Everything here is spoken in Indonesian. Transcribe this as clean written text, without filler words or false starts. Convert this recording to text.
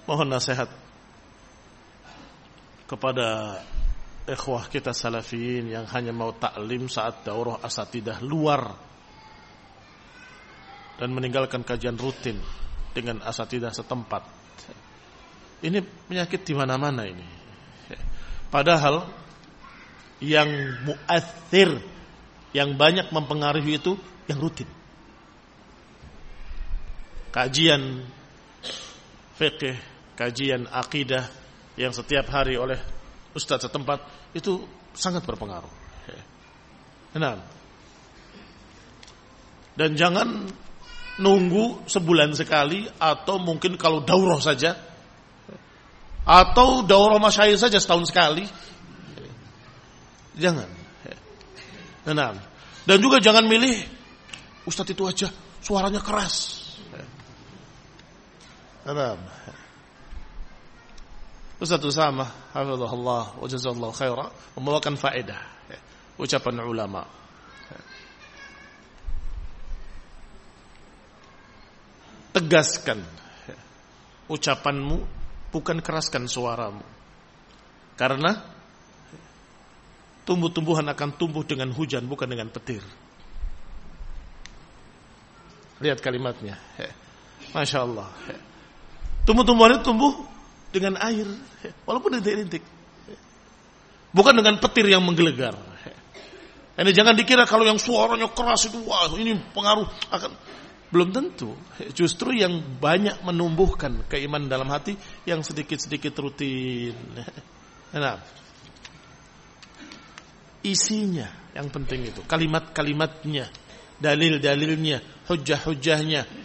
mohon nasihat kepada ikhwah kita salafiyin yang hanya mau taklim saat daurah asatidah luar dan meninggalkan kajian rutin dengan asatidah setempat. Ini penyakit di mana-mana ini. Padahal yang mu'athir, yang banyak mempengaruhi itu yang rutin. Kajian fikih, kajian akidah yang setiap hari oleh ustaz setempat itu sangat berpengaruh. Nah, dan jangan nunggu sebulan sekali atau mungkin kalau daurah saja atau daurah masyayikh saja setahun sekali. Jangan. Nah, dan juga jangan milih ustaz itu aja suaranya keras. Ustaz Usama hafizahullah wa jazallahu khaira membawakan faedah ucapan ulama. Tegaskan ucapanmu, bukan keraskan suaramu. Karena tumbuh-tumbuhan akan tumbuh dengan hujan, bukan dengan petir. Lihat kalimatnya. Masya Allah. Tumbuh-tumbuhan itu tumbuh dengan air, walaupun rintik-rintik. Bukan dengan petir yang menggelegar. Ini jangan dikira kalau yang suaranya keras itu, wah ini pengaruh akan. Belum tentu. Justru yang banyak menumbuhkan keimanan dalam hati yang sedikit-sedikit rutin. Nah, isinya yang penting itu, kalimat-kalimatnya, dalil-dalilnya, hujah-hujahnya,